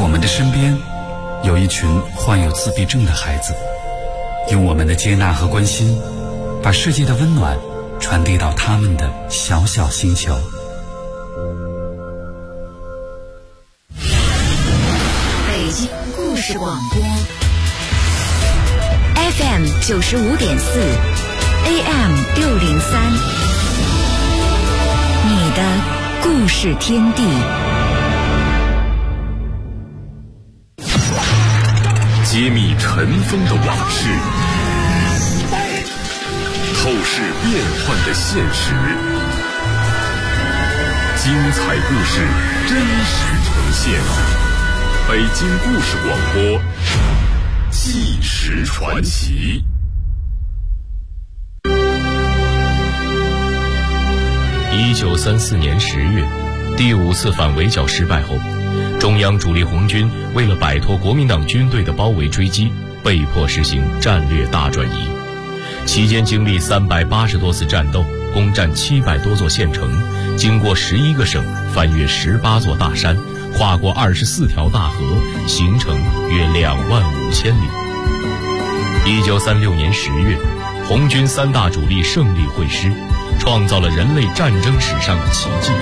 我们的身边有一群患有自闭症的孩子，用我们的接纳和关心，把世界的温暖传递到他们的小小星球。 北京故事广播 FM 95.4 AM 603，你的故事天地。 揭秘尘封的往事，透视变幻的现实，精彩故事真实呈现。北京故事广播，纪实传奇。 1934年10月，第5次反围剿失败后，中央主力红军为了摆脱国民党军队的包围追击，被迫实行战略大转移。期间经历380多次战斗，攻占700多座县城，经过11个省，翻越18座大山，跨过24条大河，行程约25000里。1936年10月，红军3大主力胜利会师，创造了人类战争史上的奇迹。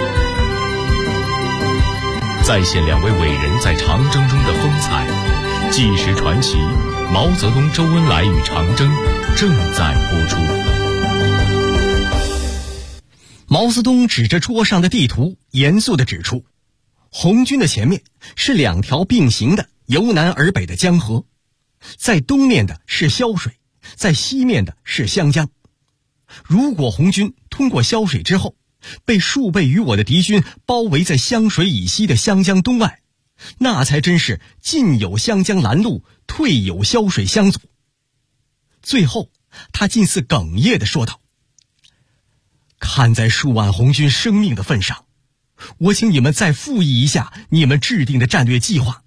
再现2位伟人在长征中的风采，纪实传奇毛泽东、周恩来与长征正在播出。 毛泽东指着桌上的地图，严肃地指出，红军的前面是2条并行的由南而北的江河，在东面的是潇水，在西面的是湘江。如果红军通过潇水之后，被数倍于我的敌军包围在湘水以西的湘江东外，那才真是进有湘江拦路，退有潇水相阻。最后他近似哽咽地说道，看在数万红军生命的份上，我请你们再复议一下你们制定的战略计划。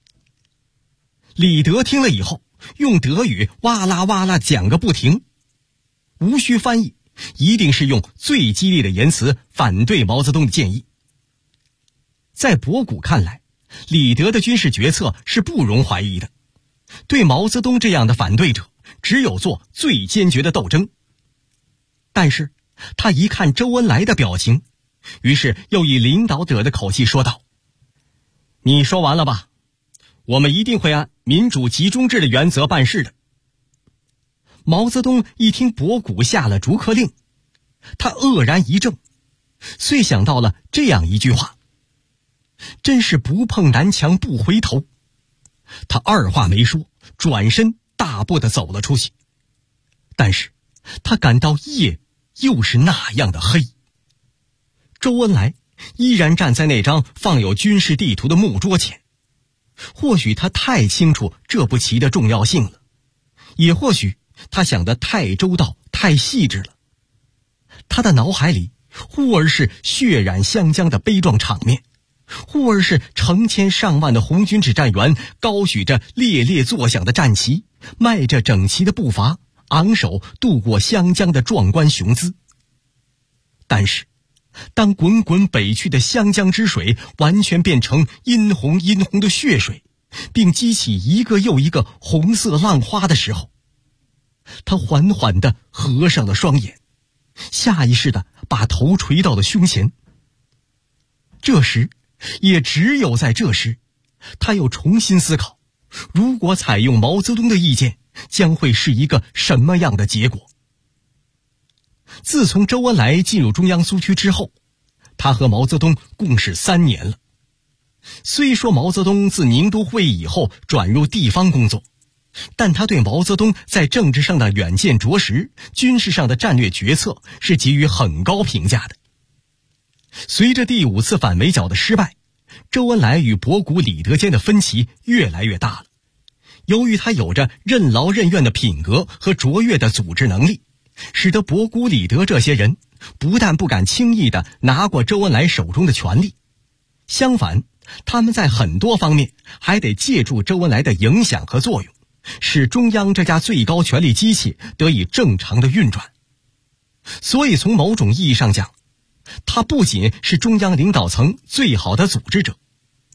李德听了以后，用德语哇啦哇啦讲个不停，无需翻译，一定是用最激烈的言辞反对毛泽东的建议。在博古看来，李德的军事决策是不容怀疑的，对毛泽东这样的反对者，只有做最坚决的斗争。但是他一看周恩来的表情，于是又以领导者的口气说道，你说完了吧？我们一定会按民主集中制的原则办事的。毛泽东一听博古下了逐客令，他愕然一怔，遂想到了这样一句话，真是不碰南墙不回头。他二话没说，转身大步地走了出去。但是他感到夜又是那样的黑。周恩来依然站在那张放有军事地图的木桌前，或许他太清楚这步棋的重要性了，也或许他想得太周到太细致了。他的脑海里忽而是血染湘江的悲壮场面，忽而是成千上万的红军指战员高举着猎猎作响的战旗，迈着整齐的步伐，昂首渡过湘江的壮观雄姿。但是当滚滚北去的湘江之水完全变成殷红殷红的血水，并激起一个又一个红色浪花的时候，他缓缓地合上了双眼，下意识地把头垂到了胸前。这时，也只有在这时，他又重新思考，如果采用毛泽东的意见，将会是一个什么样的结果。自从周恩来进入中央苏区之后，他和毛泽东共事3年了。虽说毛泽东自宁都会议以后转入地方工作，但他对毛泽东在政治上的远见卓识，军事上的战略决策是给予很高评价的。随着第5次反围剿的失败，周恩来与博古、李德间的分歧越来越大了。由于他有着任劳任怨的品格和卓越的组织能力，使得博古、李德这些人不但不敢轻易地拿过周恩来手中的权力，相反，他们在很多方面还得借助周恩来的影响和作用，使中央这家最高权力机器得以正常的运转。所以从某种意义上讲，他不仅是中央领导层最好的组织者，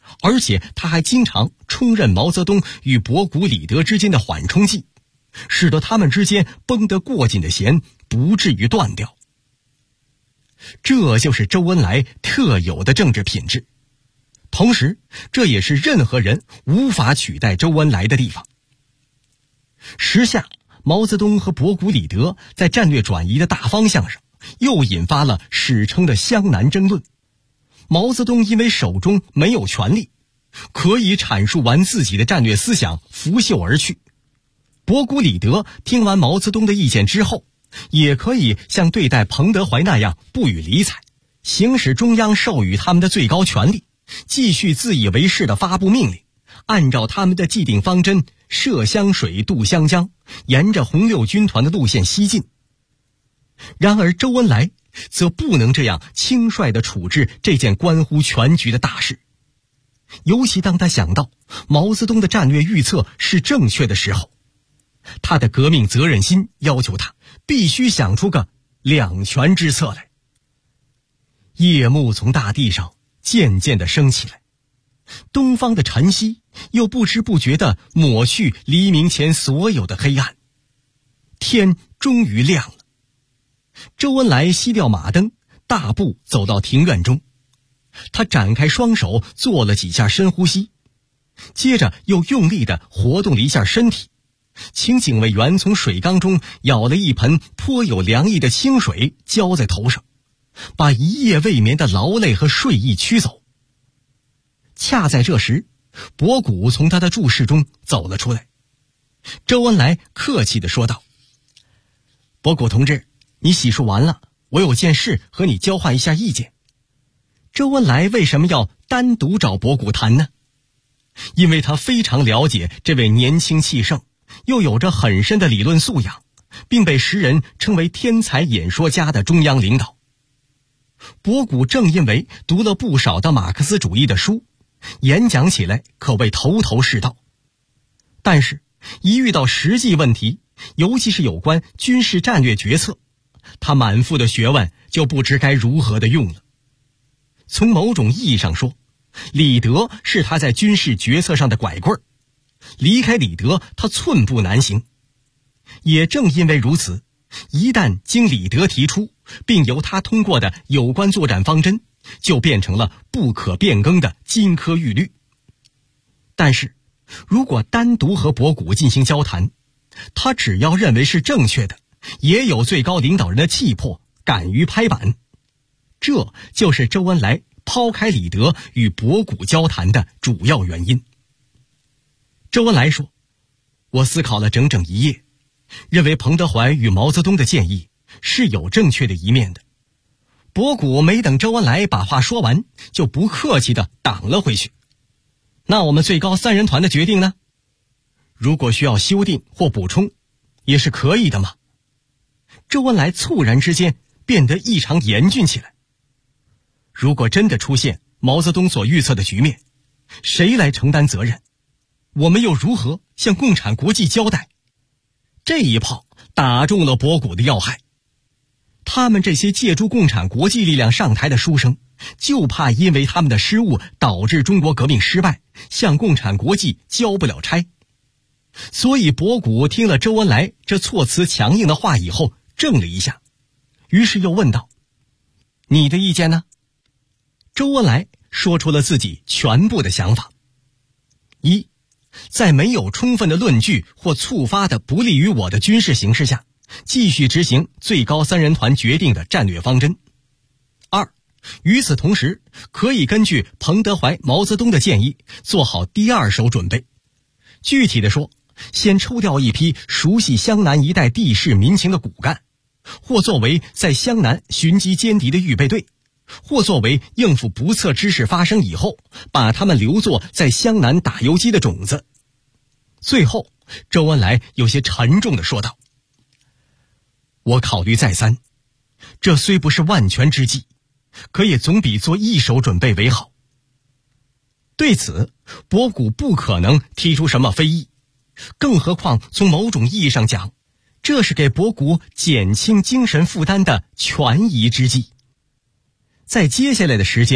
而且他还经常充任毛泽东与博古、李德之间的缓冲剂，使得他们之间绷得过紧的弦不至于断掉。这就是周恩来特有的政治品质，同时这也是任何人无法取代周恩来的地方。时下毛泽东和博古、李德在战略转移的大方向上又引发了史称的湘南争论。毛泽东因为手中没有权力，可以阐述完自己的战略思想，拂袖而去。博古、李德听完毛泽东的意见之后，也可以像对待彭德怀那样不予理睬，行使中央授予他们的最高权力，继续自以为是地发布命令，按照他们的既定方针涉湘水渡湘江，沿着红六军团的路线西进。然而周恩来则不能这样轻率地处置这件关乎全局的大事，尤其当他想到毛泽东的战略预测是正确的时候，他的革命责任心要求他必须想出个两全之策来。夜幕从大地上渐渐地升起来，东方的晨曦又不知不觉地抹去黎明前所有的黑暗，天终于亮了。周恩来熄掉马灯，大步走到庭院中，他展开双手做了几下深呼吸，接着又用力地活动了一下身体，请警卫员从水缸中舀了一盆颇有凉意的清水浇在头上，把一夜未眠的劳累和睡意驱走。恰在这时，博古从他的住室中走了出来。周恩来客气地说道：“博古同志，你洗漱完了，我有件事和你交换一下意见。”周恩来为什么要单独找博古谈呢？因为他非常了解这位年轻气盛，又有着很深的理论素养，并被时人称为天才演说家的中央领导。博古正因为读了不少的马克思主义的书，演讲起来可谓头头是道，但是一遇到实际问题，尤其是有关军事战略决策，他满腹的学问就不知该如何的用了。从某种意义上说，李德是他在军事决策上的拐棍儿，离开李德他寸步难行。也正因为如此，一旦经李德提出并由他通过的有关作战方针，就变成了不可变更的金科玉律。但是如果单独和博古进行交谈，他只要认为是正确的，也有最高领导人的气魄，敢于拍板。这就是周恩来抛开李德与博古交谈的主要原因。周恩来说：“我思考了整整一夜，认为彭德怀与毛泽东的建议是有正确的一面的。”博古没等周恩来把话说完，就不客气地挡了回去。那我们最高三人团的决定呢？如果需要修订或补充，也是可以的嘛。周恩来猝然之间变得异常严峻起来。如果真的出现毛泽东所预测的局面，谁来承担责任？我们又如何向共产国际交代？这一炮打中了博古的要害。他们这些借助共产国际力量上台的书生，就怕因为他们的失误导致中国革命失败，向共产国际交不了差。所以博古听了周恩来这措辞强硬的话以后，怔了一下，于是又问道：“你的意见呢？”周恩来说出了自己全部的想法。一，在没有充分的论据或触发的不利于我的军事形势下，继续执行最高三人团决定的战略方针。二，与此同时，可以根据彭德怀、毛泽东的建议，做好第二手准备。具体的说，先抽调一批熟悉湘南一带地势民情的骨干，或作为在湘南寻击歼敌的预备队，或作为应付不测之事发生以后，把他们留作在湘南打游击的种子。最后，周恩来有些沉重地说道：“我考虑再三，这虽不是万全之计，可也总比做一手准备为好。”对此，博古不可能提出什么非议，更何况从某种意义上讲，这是给博古减轻精神负担的权宜之计。在接下来的时间里，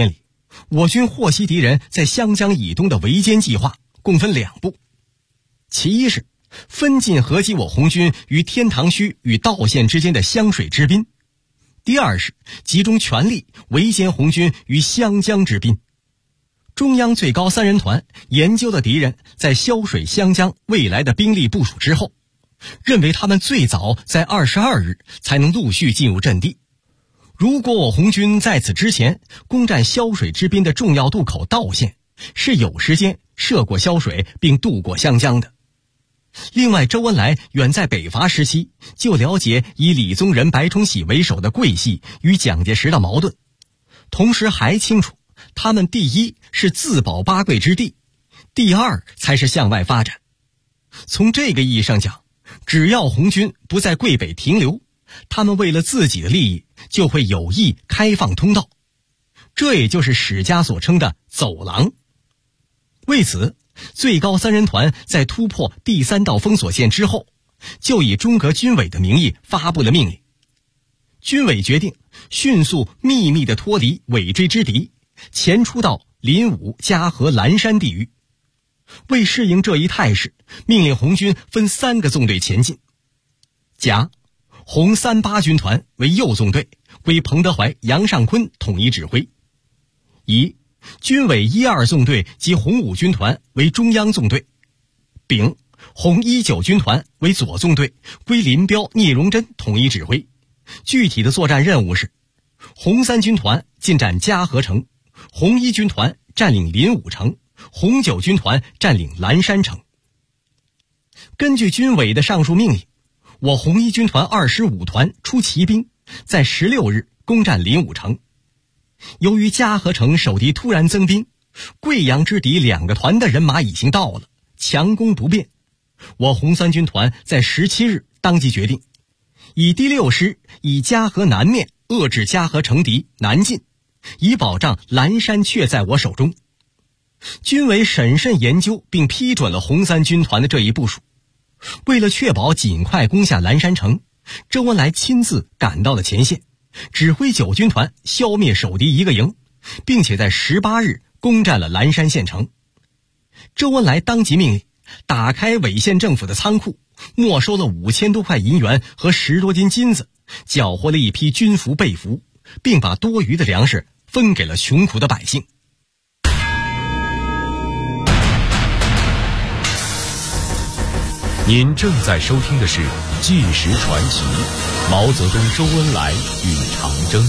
我军获悉敌人在湘江以东的围歼计划共分2步，其一是分进合击我红军于天堂墟与道县之间的湘水之滨，第二是集中全力围歼红军于湘江之滨。中央最高3人团研究了敌人在萧水湘江未来的兵力部署之后，认为他们最早在22日才能陆续进入阵地。如果我红军在此之前攻占萧水之滨的重要渡口道县，是有时间涉过萧水并渡过湘江的。另外，周恩来远在北伐时期就了解以李宗仁、白崇禧为首的桂系与蒋介石的矛盾，同时还清楚他们第一是自保八桂之地，第二才是向外发展。从这个意义上讲，只要红军不在桂北停留，他们为了自己的利益就会有意开放通道，这也就是史家所称的走廊。为此，最高3人团在突破第3道封锁线之后，就以中革军委的名义发布了命令。军委决定迅速秘密地脱离尾追之敌，前出到临武、嘉禾、蓝山地域。为适应这一态势，命令红军分3个纵队前进。甲，红38军团为右纵队，归彭德怀、杨尚昆统一指挥。乙，军委1、2纵队及红5军团为中央纵队。丙，红1、9军团为左纵队，归林彪、聂荣臻统一指挥。具体的作战任务是：红3军团进占嘉禾城，红1军团占领临武城，红9军团占领蓝山城。根据军委的上述命令，我红1军团25团出骑兵，在16日攻占临武城。由于嘉禾城守敌突然增兵，贵阳之敌2个团的人马已经到了，强攻不便。我红3军团在17日当即决定，以第6师以嘉禾南面遏制嘉禾城敌南进，以保障蓝山确在我手中。军委审慎研究并批准了红3军团的这一部署。为了确保尽快攻下蓝山城，周恩来亲自赶到了前线，指挥9军团消灭守敌1个营，并且在18日攻占了蓝山县城。周恩来当即命令打开伪县政府的仓库，没收了5000多块银元和10多斤金子，缴获了一批军服被服，并把多余的粮食分给了穷苦的百姓。 您正在收听的是《纪实传奇》，毛泽东、周恩来与长征。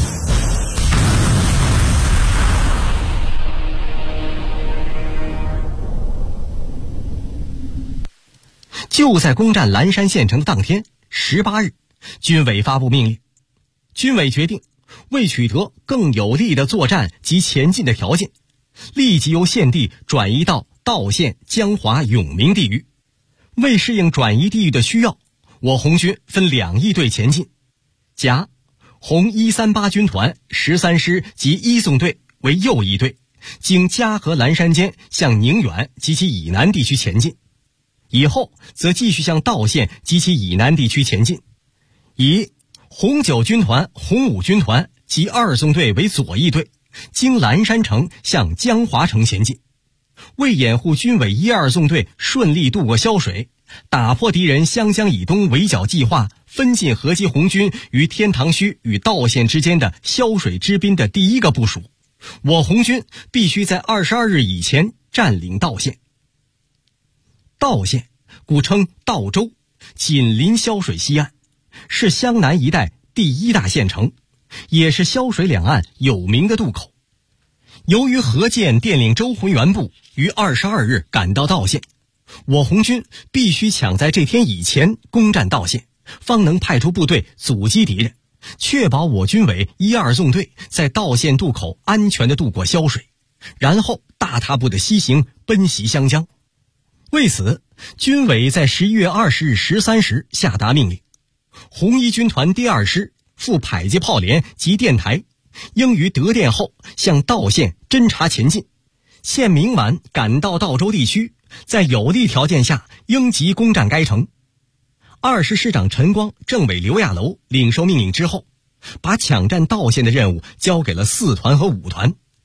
就在攻占蓝山县城当天18日，军委发布命令，军委决定为取得更有利的作战及前进的条件，立即由县地转移到道县、江华、永明地域。为适应转移地域的需要，我红军分2翼队前进。甲，红138军团13师及1纵队为右翼队，经嘉禾蓝山间向宁远及其以南地区前进，以后则继续向道县及其以南地区前进。乙，红9军团、红5军团及2纵队为左翼队，经蓝山城向江华城前进。为掩护军委1、2纵队顺利渡过萧水，打破敌人湘江以东围剿计划，分进合击红军于天堂墟与道县之间的萧水之滨的第1个部署，我红军必须在22日以前占领道县。道县古称道州，紧邻萧水西岸，是湘南一带第1大县城，也是萧水两岸有名的渡口。由于何键电令周浑元部于22日赶到道县，我红军必须抢在这天以前攻占道县，方能派出部队阻击敌人，确保我军委1、2纵队在道县渡口安全地渡过萧水，然后大踏步地西行奔袭湘江。为此，军委在11月20日13时下达命令，红1军团第2师赴迫击炮连及电台，应于得电后向道县侦察前进，限明晚赶到道州地区，在有利条件下应急攻占该城。2师师长陈光、政委刘亚楼领受命令之后，把抢占道县的任务交给了4团和5团。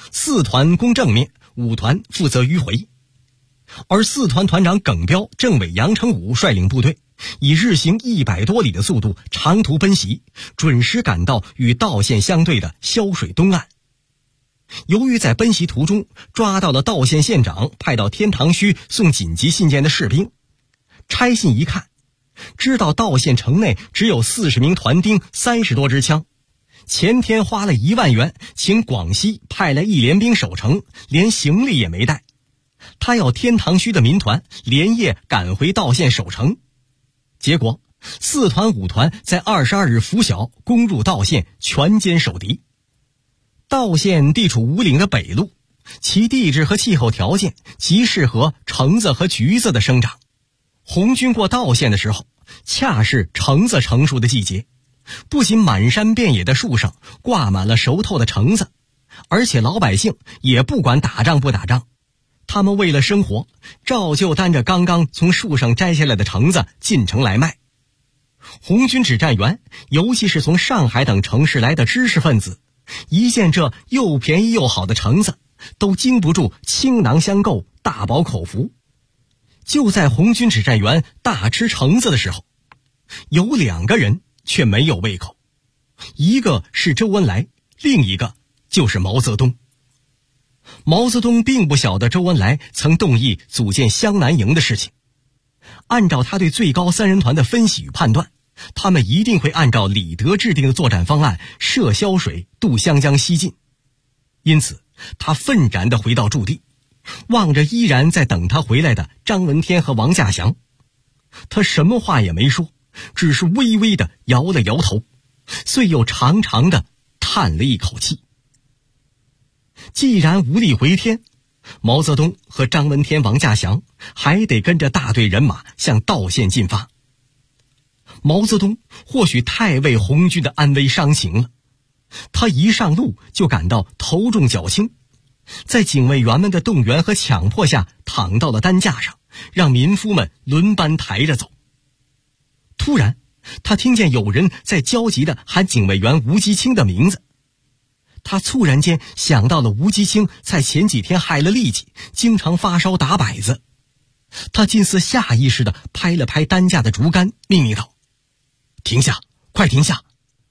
4团攻正面，5团负责迂回。而4团团长耿彪、政委杨成武率领部队，以日行100多里的速度长途奔袭，准时赶到与道县相对的萧水东岸。由于在奔袭途中抓到了道县县长派到天堂圩送紧急信件的士兵，拆信一看，知道道县城内只有40名团丁，30多支枪。前天花了1万元请广西派来1连兵守城，连行李也没带。他要天堂圩的民团连夜赶回道县守城，结果4团5团在22日拂晓攻入道县，全歼守敌。道县地处五岭的北路，其地质和气候条件极适合橙子和橘子的生长。红军过道县的时候，恰是橙子成熟的季节，不仅满山遍野的树上挂满了熟透的橙子，而且老百姓也不管打仗不打仗，他们为了生活，照旧担着刚刚从树上摘下来的橙子进城来卖。红军指战员，尤其是从上海等城市来的知识分子，一见这又便宜又好的橙子，都经不住倾囊相购，大饱口福。就在红军指战员大吃橙子的时候，有2个人却没有胃口，一个是周恩来，另一个就是毛泽东。毛泽东并不晓得周恩来曾动议组建湘南营的事情，按照他对最高3人团的分析与判断，他们一定会按照李德制定的作战方案涉萧水渡湘江西进。因此他愤然地回到驻地，望着依然在等他回来的张闻天和王稼祥，他什么话也没说，只是微微地摇了摇头，遂又长长地叹了一口气。既然无力回天，毛泽东和张闻天、王稼祥还得跟着大队人马向道县进发。毛泽东或许太为红军的安危伤情了，他一上路就感到头重脚轻，在警卫员们的动员和强迫下躺到了担架上，让民夫们轮班抬着走。突然他听见有人在焦急地喊警卫员吴基清的名字，他猝然间想到了吴基清在前几天害了痢疾，经常发烧打摆子。他近似下意识地拍了拍担架的竹竿，命令道：停下，快停下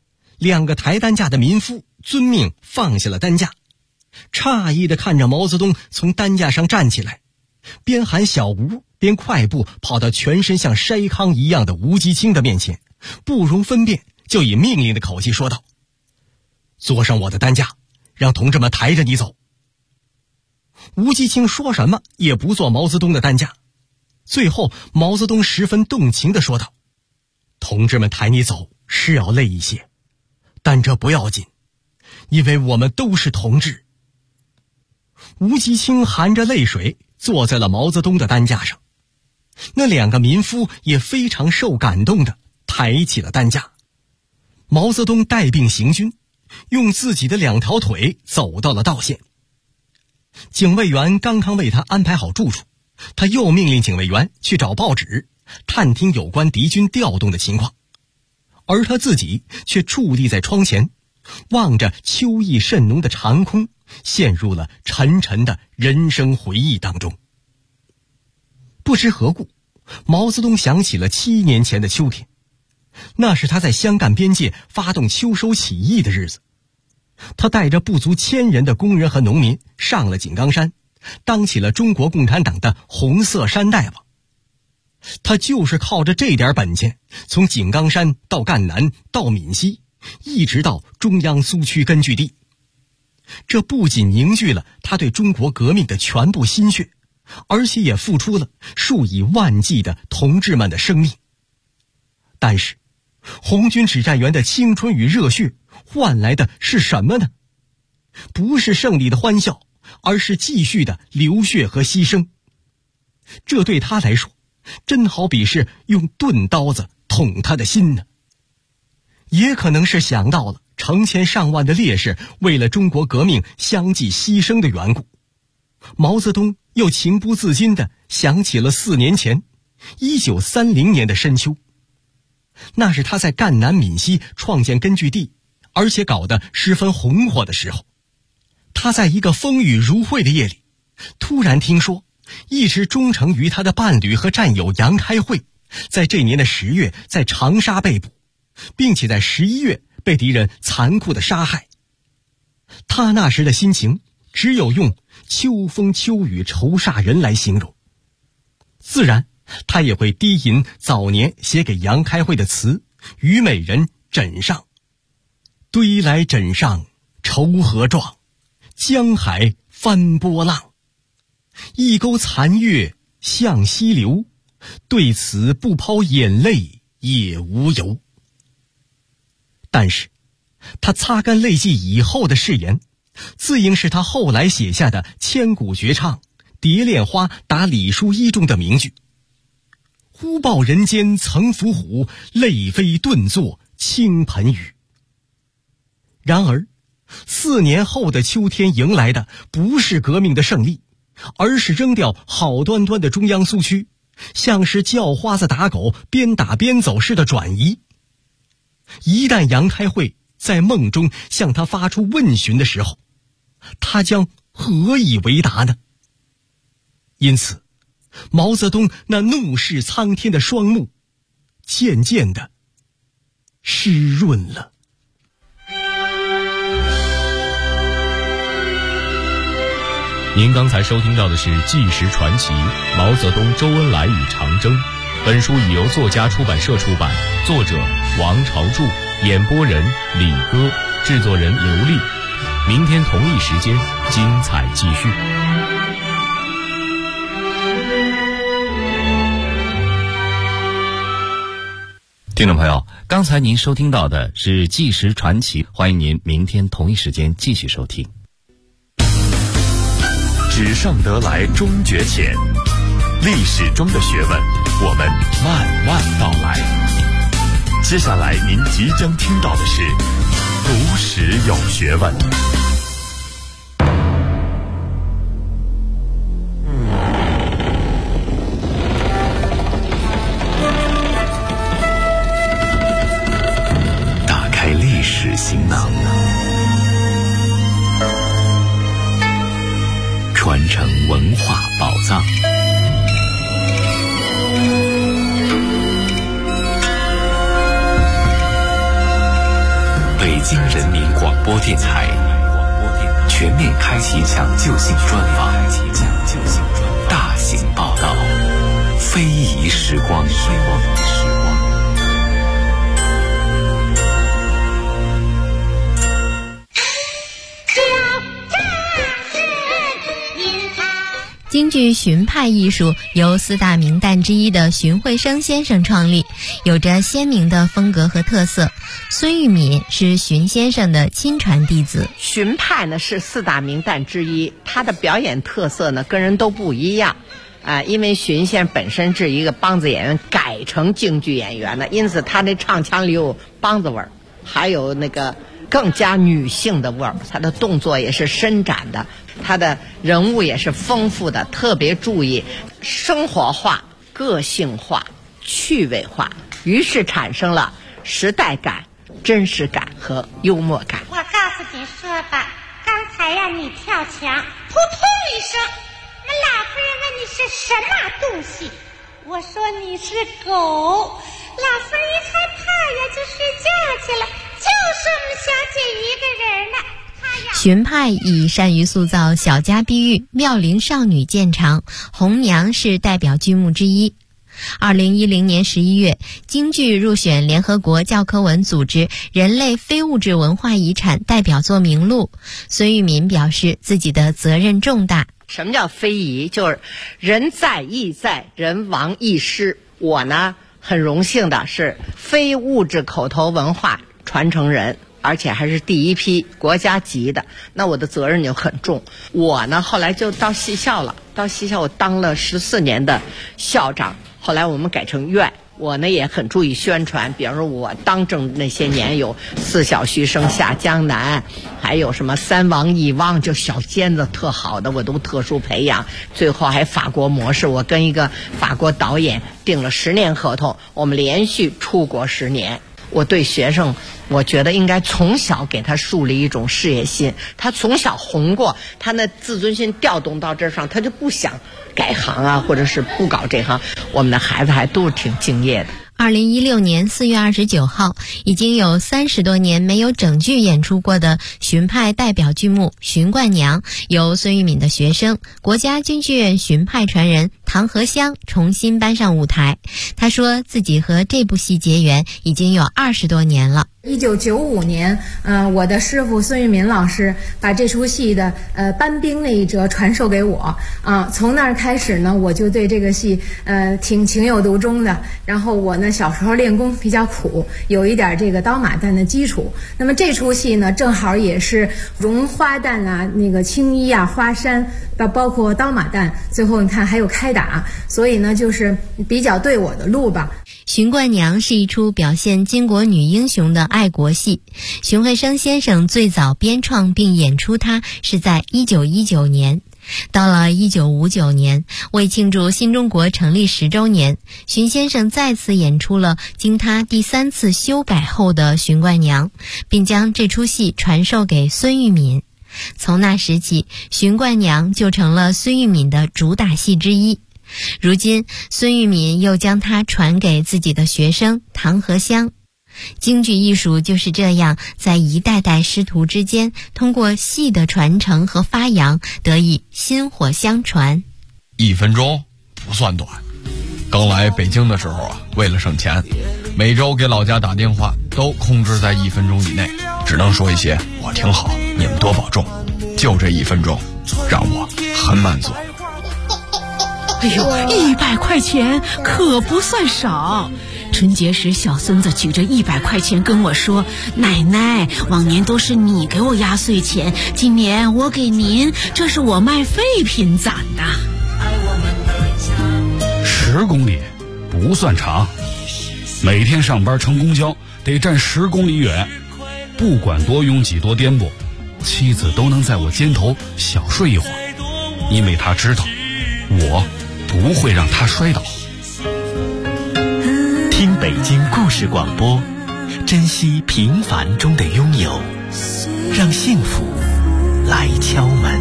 ！2个抬担架的民夫遵命放下了担架，诧异地看着毛泽东从担架上站起来，边喊小吴边快步跑到全身像筛糠一样的吴基清的面前，不容分辨就以命令的口气说道：坐上我的担架，让同志们抬着你走。吴基清说什么也不坐毛泽东的担架。最后毛泽东十分动情地说道：同志们抬你走是要累一些，但这不要紧，因为我们都是同志。吴基清含着泪水坐在了毛泽东的担架上，那2个民夫也非常受感动地抬起了担架。毛泽东带病行军，用自己的2条腿走到了道县。警卫员刚刚为他安排好住处，他又命令警卫员去找报纸，探听有关敌军调动的情况，而他自己却矗立在窗前，望着秋意甚浓的长空，陷入了沉沉的人生回忆当中。不知何故，毛泽东想起了7年前的秋天，那是他在湘赣边界发动秋收起义的日子。他带着不足1000人的工人和农民上了井冈山，当起了中国共产党的红色山大王。他就是靠着这点本钱，从井冈山到赣南到闽西，一直到中央苏区根据地。这不仅凝聚了他对中国革命的全部心血，而且也付出了数以万计的同志们的生命。但是红军指战员的青春与热血换来的是什么呢？不是胜利的欢笑，而是继续的流血和牺牲。这对他来说真好比是用钝刀子捅他的心呢。也可能是想到了成千上万的烈士为了中国革命相继牺牲的缘故，毛泽东又情不自禁地想起了4年前1930年的深秋。那是他在赣南闽西创建根据地，而且搞得十分红火的时候。 他在一个风雨如晦的夜里，突然听说一直忠诚于他的伴侣和战友杨开慧，在这年的10月在长沙被捕，并且在11月被敌人残酷的杀害。他那时的心情只有用秋风秋雨愁煞人来形容。自然他也会低吟早年写给杨开慧的词《虞美人枕上》：堆来枕上愁何状，江海翻波浪，一钩残月向西流，对此不抛眼泪也无由。但是他擦干泪迹以后的誓言，自应是他后来写下的千古绝唱《蝶恋花》答李叔一中的名句：忽报人间曾伏虎，泪飞顿作倾盆雨。然而4年后的秋天迎来的不是革命的胜利，而是扔掉好端端的中央苏区，像是叫花子打狗边打边走似的转移。一旦杨开慧在梦中向他发出问询的时候，他将何以为答呢？因此毛泽东那怒视苍天的双目渐渐地湿润了。 您刚才收听到的是《纪实传奇：毛泽东、周恩来与长征》。本书已由作家出版社出版，作者王朝柱，演播人李歌，制作人刘丽。明天同一时间，精彩继续。 听众朋友，刚才您收听到的是《纪实传奇》，欢迎您明天同一时间继续收听。 纸上得来终觉浅，历史中的学问，我们慢慢道来。接下来您即将听到的是读史有学问。打开历史行囊，传承文化宝藏。北京人民广播电台全面开启抢救性专访，大型报道，非遗时光。 京剧荀派艺术由4大名旦之一的荀慧生先生创立，有着鲜明的风格和特色。孙玉敏是荀先生的亲传弟子。 荀派呢是4大名旦之一，他的表演特色呢跟人都不一样因为荀先生本身是一个梆子演员改成京剧演员的，因此他的唱腔里有梆子味儿，还有那个更加女性的味儿，他的动作也是伸展的，他的人物也是丰富的，特别注意生活化、个性化、趣味化，于是产生了时代感、真实感和幽默感。 我告诉你说吧，刚才呀你跳墙，扑通一声，那老夫人问你是什么东西，我说你是狗，老夫人一害怕呀就睡觉去了，就剩我们小姐一个人了。 荀派以善于塑造小家碧玉、妙龄少女见长，红娘是代表剧目之一。2010年11月，京剧入选联合国教科文组织人类非物质文化遗产代表作名录。孙玉敏表示自己的责任重大。 什么叫非遗？就是人在亦在，人亡亦失。我呢很荣幸的是非物质口头文化传承人，而且还是第一批国家级的，那我的责任就很重。我呢后来就到戏校了，到戏校我当了14年的校长，后来我们改成院，我呢也很注意宣传，比方说我当政那些年有4小须生下江南，还有什么3王1汪，就小尖子特好的我都特殊培养，最后还法国模式，我跟一个法国导演订了10年合同，我们连续出国10年。 我对学生，我觉得应该从小给他树立一种事业心。他从小红过，他那自尊心调动到这上，他就不想改行啊，或者是不搞这行。我们的孩子还都是挺敬业的。 2016年4月29号，已经有30多年没有整剧演出过的荀派代表剧目《荀冠娘》，由孙玉敏的学生、国家军剧院荀派传人唐和香重新搬上舞台。他说自己和这部戏结缘已经有20多年了。 1995年，我的师傅孙玉敏老师把这出戏的搬兵那一折传授给我从那儿开始呢，我就对这个戏挺情有独钟的。然后我呢小时候练功比较苦，有一点这个刀马旦的基础。那么这出戏呢，正好也是绒花旦啊，那个青衣啊，花衫，包括刀马旦，最后你看还有开打，所以呢就是比较对我的路吧。 荀冠娘是一出表现巾帼女英雄的爱国戏，荀慧生先生最早编创并演出它是在1919年。到了1959年，为庆祝新中国成立10周年，荀先生再次演出了经他第3次修改后的荀冠娘，并将这出戏传授给孙玉敏。从那时起，荀冠娘就成了孙玉敏的主打戏之一。如今孙玉敏又将它传给自己的学生唐和香。京剧艺术就是这样在一代代师徒之间，通过戏的传承和发扬，得以薪火相传。 1分钟不算短。刚来北京的时候为了省钱，每周给老家打电话都控制在1分钟以内，只能说一些我挺好，你们多保重。就这1分钟让我很满足。 哎呦，100块钱可不算少。春节时小孙子举着100块钱跟我说，奶奶，往年都是你给我压岁钱，今年我给您，这是我卖废品攒的。 10公里不算长，每天上班乘公交得站10公里远，不管多拥挤多颠簸，妻子都能在我肩头小睡一会儿，因为她知道我不会让她摔倒。 听北京故事广播，珍惜平凡中的拥有，让幸福来敲门。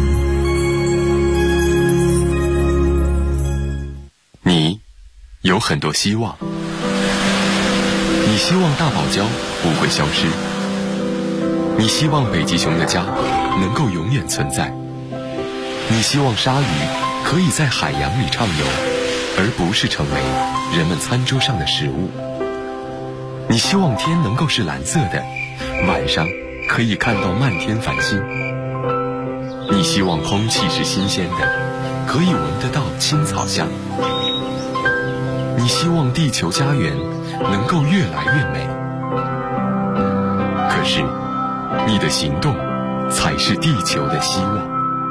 你有很多希望，你希望大堡礁不会消失，你希望北极熊的家能够永远存在，你希望鲨鱼可以在海洋里畅游，而不是成为人们餐桌上的食物。你希望天能够是蓝色的，晚上可以看到漫天繁星。你希望空气是新鲜的，可以闻得到青草香。你希望地球家园能够越来越美。可是你的行动才是地球的希望。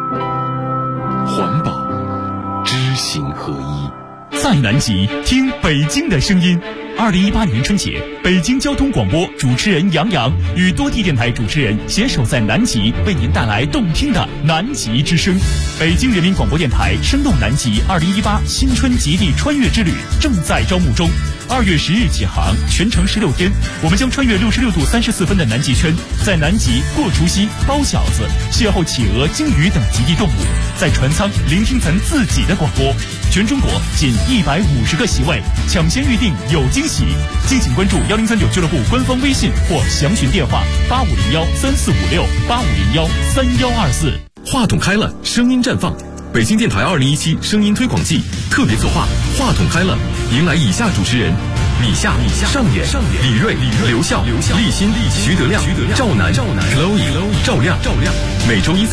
环保知行合一， 在南极听北京的声音。2018年春节，北京交通广播主持人杨洋与多地电台主持人携手在南极，为您带来动听的南极之声。北京人民广播电台生动南极2018新春极地穿越之旅正在招募中，2月10日起航，全程16天，我们将穿越66度34分的南极圈，在南极过除夕、包饺子，邂逅企鹅、鲸鱼等极地动物，在船舱聆听咱自己的广播。全中国仅150个席位，抢先预定有惊喜。敬请关注1039俱乐部官方微信或详询电话8501-3456、8501-3124。 话筒开了，声音绽放。北京电台2017声音推广季特别策划话筒开了，迎来以下主持人：米夏、上演、李锐、刘笑、立新、徐德亮、赵楠、Chloe、赵亮。每周一